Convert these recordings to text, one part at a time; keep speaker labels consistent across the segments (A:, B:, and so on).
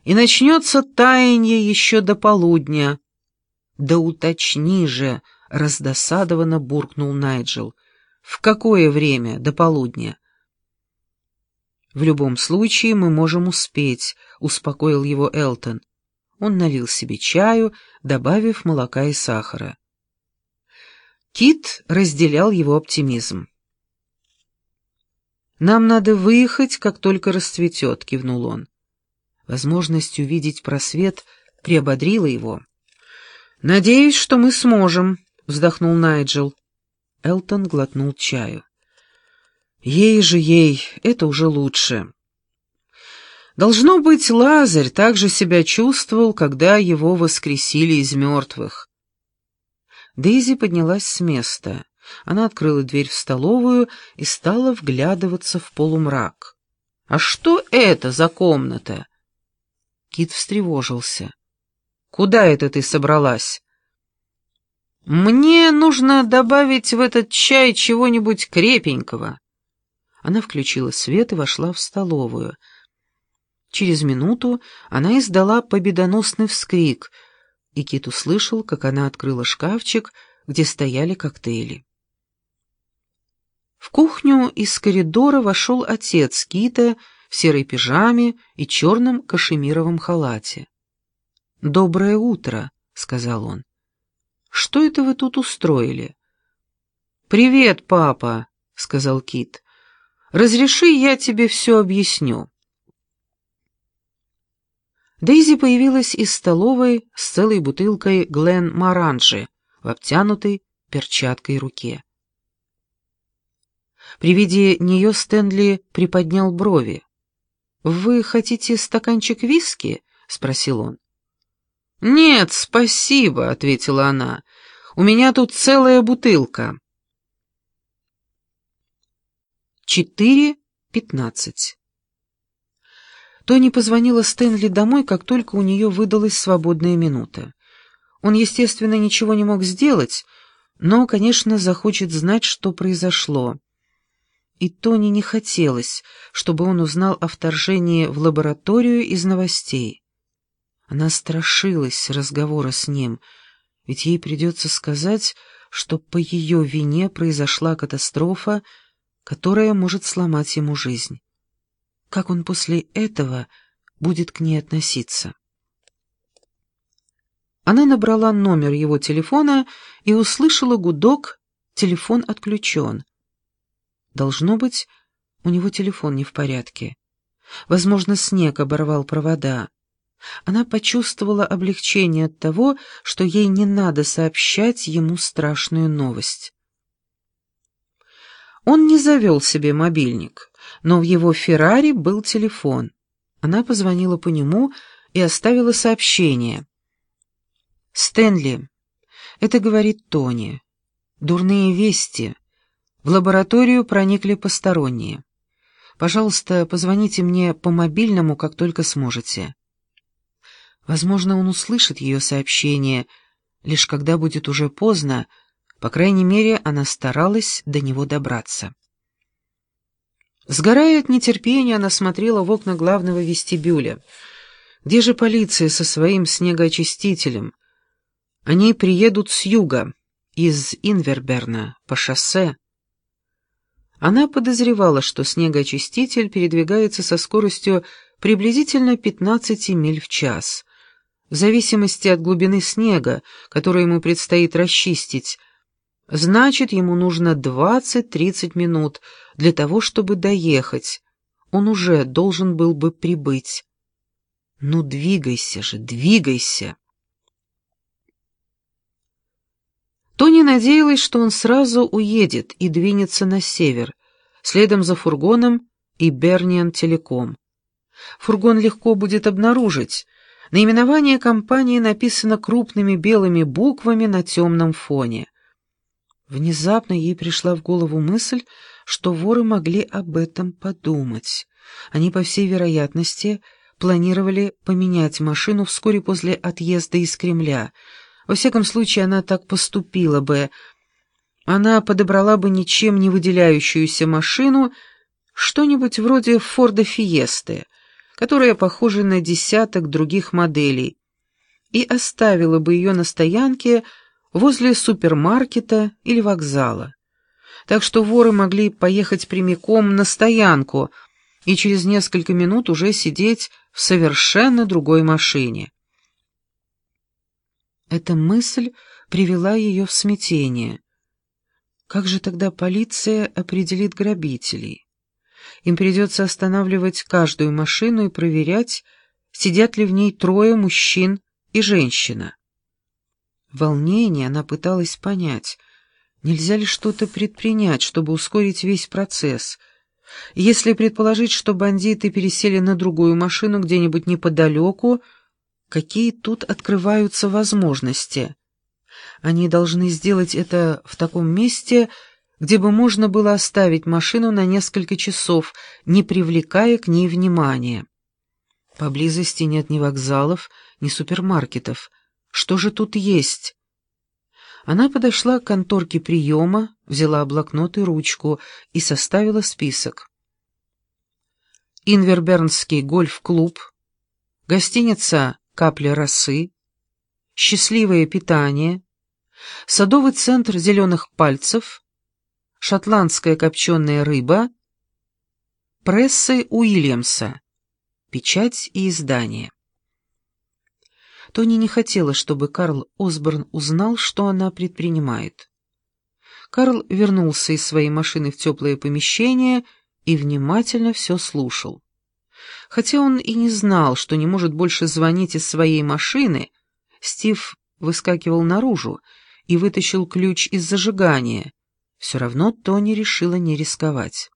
A: и начнется таяние еще до полудня». «Да уточни же», — раздосадованно буркнул Найджел. «В какое время до полудня?» «В любом случае мы можем успеть», — успокоил его Элтон. Он налил себе чаю, добавив молока и сахара. Кит разделял его оптимизм. «Нам надо выехать, как только расцветет», — кивнул он. Возможность увидеть просвет приободрила его. «Надеюсь, что мы сможем», — вздохнул Найджел. Элтон глотнул чаю. «Ей же ей, это уже лучше». Должно быть, Лазарь так же себя чувствовал, когда его воскресили из мертвых. Дейзи поднялась с места. Она открыла дверь в столовую и стала вглядываться в полумрак. «А что это за комната?» Кит встревожился. «Куда это ты собралась?» «Мне нужно добавить в этот чай чего-нибудь крепенького». Она включила свет и вошла в столовую. Через минуту она издала победоносный вскрик, и Кит услышал, как она открыла шкафчик, где стояли коктейли. В кухню из коридора вошел отец Кита в серой пижаме и черном кашемировом халате. «Доброе утро», — сказал он. «Что это вы тут устроили?» «Привет, папа», — сказал Кит. «Разреши, я тебе все объясню». Дейзи появилась из столовой с целой бутылкой Глен-Моранжи в обтянутой перчаткой руке. При виде нее Стэнли приподнял брови. «Вы хотите стаканчик виски?» — спросил он. «Нет, спасибо», — ответила она. «У меня тут целая бутылка». 4:15. Тони позвонила Стэнли домой, как только у нее выдалась свободная минута. Он, естественно, ничего не мог сделать, но, конечно, захочет знать, что произошло. И Тони не хотелось, чтобы он узнал о вторжении в лабораторию из новостей. Она страшилась разговора с ним, ведь ей придется сказать, что по ее вине произошла катастрофа, которая может сломать ему жизнь. Как он после этого будет к ней относиться? Она набрала номер его телефона и услышала гудок «Телефон отключен». Должно быть, у него телефон не в порядке. Возможно, снег оборвал провода. Она почувствовала облегчение от того, что ей не надо сообщать ему страшную новость. Он не завел себе мобильник, но в его «Феррари» был телефон. Она позвонила по нему и оставила сообщение. «Стэнли, это говорит Тони. Дурные вести. В лабораторию проникли посторонние. Пожалуйста, позвоните мне по мобильному, как только сможете». Возможно, он услышит ее сообщение, лишь когда будет уже поздно. По крайней мере, она старалась до него добраться. Сгорая от нетерпения, она смотрела в окна главного вестибюля. Где же полиция со своим снегоочистителем? Они приедут с юга, из Инверберна, по шоссе. Она подозревала, что снегоочиститель передвигается со скоростью приблизительно 15 миль в час. В зависимости от глубины снега, которую ему предстоит расчистить, значит, ему нужно 20-30 минут для того, чтобы доехать. Он уже должен был бы прибыть. Ну, двигайся же, двигайся. Тони надеялась, что он сразу уедет и двинется на север, следом за фургоном и Берниан Телеком. Фургон легко будет обнаружить. Наименование компании написано крупными белыми буквами на темном фоне. Внезапно ей пришла в голову мысль, что воры могли об этом подумать. Они, по всей вероятности, планировали поменять машину вскоре после отъезда из Кремля. Во всяком случае, она так поступила бы. Она подобрала бы ничем не выделяющуюся машину, что-нибудь вроде Форда Фиесты, которая похожа на десяток других моделей, и оставила бы ее на стоянке возле супермаркета или вокзала. Так что воры могли поехать прямиком на стоянку и через несколько минут уже сидеть в совершенно другой машине. Эта мысль привела ее в смятение. Как же тогда полиция определит грабителей? Им придется останавливать каждую машину и проверять, сидят ли в ней трое мужчин и женщина. В волнении она пыталась понять, нельзя ли что-то предпринять, чтобы ускорить весь процесс. Если предположить, что бандиты пересели на другую машину где-нибудь неподалеку, какие тут открываются возможности? Они должны сделать это в таком месте, где бы можно было оставить машину на несколько часов, не привлекая к ней внимания. Поблизости нет ни вокзалов, ни супермаркетов. Что же тут есть? Она подошла к конторке приема, взяла блокнот и ручку и составила список. Инвербернский гольф-клуб, гостиница «Капля росы», «Счастливое питание», садовый центр зеленых пальцев, шотландская копченая рыба, прессы Уильямса, печать и издание. Тони не хотела, чтобы Карл Осборн узнал, что она предпринимает. Карл вернулся из своей машины в теплое помещение и внимательно все слушал. Хотя он и не знал, что не может больше звонить из своей машины, Стив выскакивал наружу и вытащил ключ из зажигания. Все равно Тони решила не рисковать.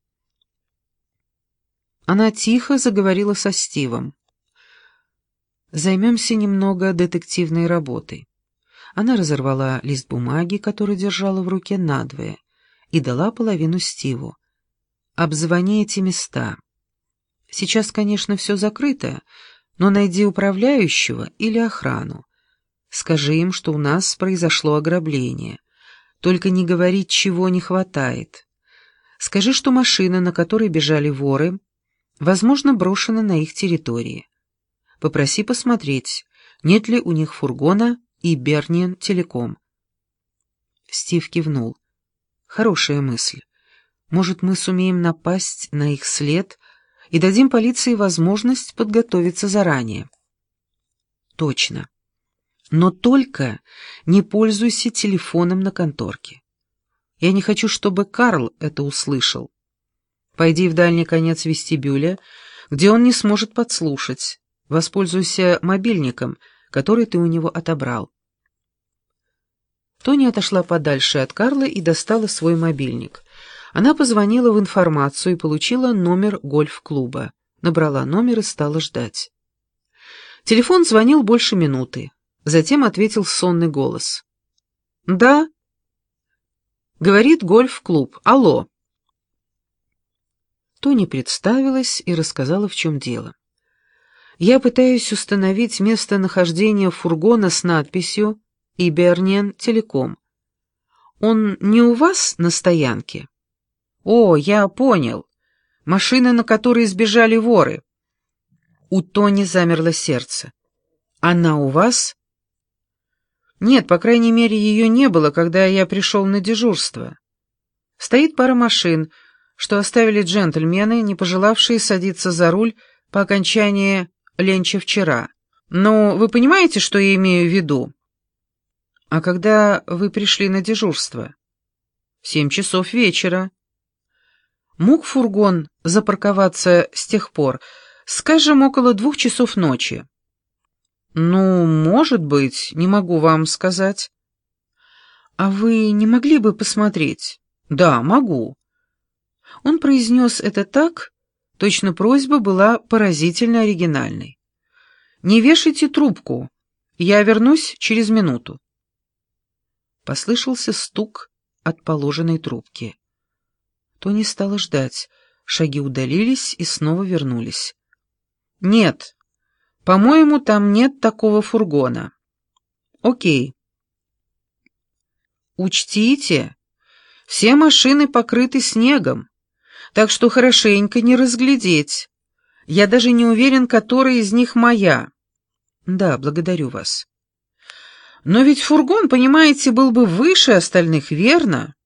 A: Она тихо заговорила со Стивом. «Займемся немного детективной работой». Она разорвала лист бумаги, который держала в руке, надвое, и дала половину Стиву. «Обзвони эти места. Сейчас, конечно, все закрыто, но найди управляющего или охрану. Скажи им, что у нас произошло ограбление. Только не говори, чего не хватает. Скажи, что машина, на которой бежали воры, возможно, брошена на их территории. Попроси посмотреть, нет ли у них фургона и Берниан Телеком». Стив кивнул. «Хорошая мысль. Может, мы сумеем напасть на их след и дадим полиции возможность подготовиться заранее». «Точно. Но только не пользуйся телефоном на конторке. Я не хочу, чтобы Карл это услышал. Пойди в дальний конец вестибюля, где он не сможет подслушать. Воспользуйся мобильником, который ты у него отобрал». Тони отошла подальше от Карла и достала свой мобильник. Она позвонила в информацию и получила номер гольф-клуба. Набрала номер и стала ждать. Телефон звонил больше минуты. Затем ответил сонный голос. «Да?» «Говорит гольф-клуб. Алло». Тони представилась и рассказала, в чем дело. «Я пытаюсь установить местонахождение фургона с надписью «Иберниан Телеком». Он не у вас на стоянке?» «О, я понял. Машина, на которой сбежали воры». У Тони замерло сердце. «Она у вас?» «Нет, по крайней мере, ее не было, когда я пришел на дежурство. Стоит пара машин, что оставили джентльмены, не пожелавшие садиться за руль по окончании ленча вчера. Но вы понимаете, что я имею в виду?» «А когда вы пришли на дежурство?» «В 7 часов вечера». «Мог фургон запарковаться с тех пор, скажем, около 2 часов ночи?» «Ну, может быть, не могу вам сказать». «А вы не могли бы посмотреть?» «Да, могу». Он произнес это так, точно просьба была поразительно оригинальной. «Не вешайте трубку, я вернусь через минуту». Послышался стук от положенной трубки. Тони стала ждать. Шаги удалились и снова вернулись. «Нет, по-моему, там нет такого фургона». «Окей». «Учтите, все машины покрыты снегом, так что хорошенько не разглядеть. Я даже не уверен, которая из них моя. Да, благодарю вас. Но ведь фургон, понимаете, был бы выше остальных, верно?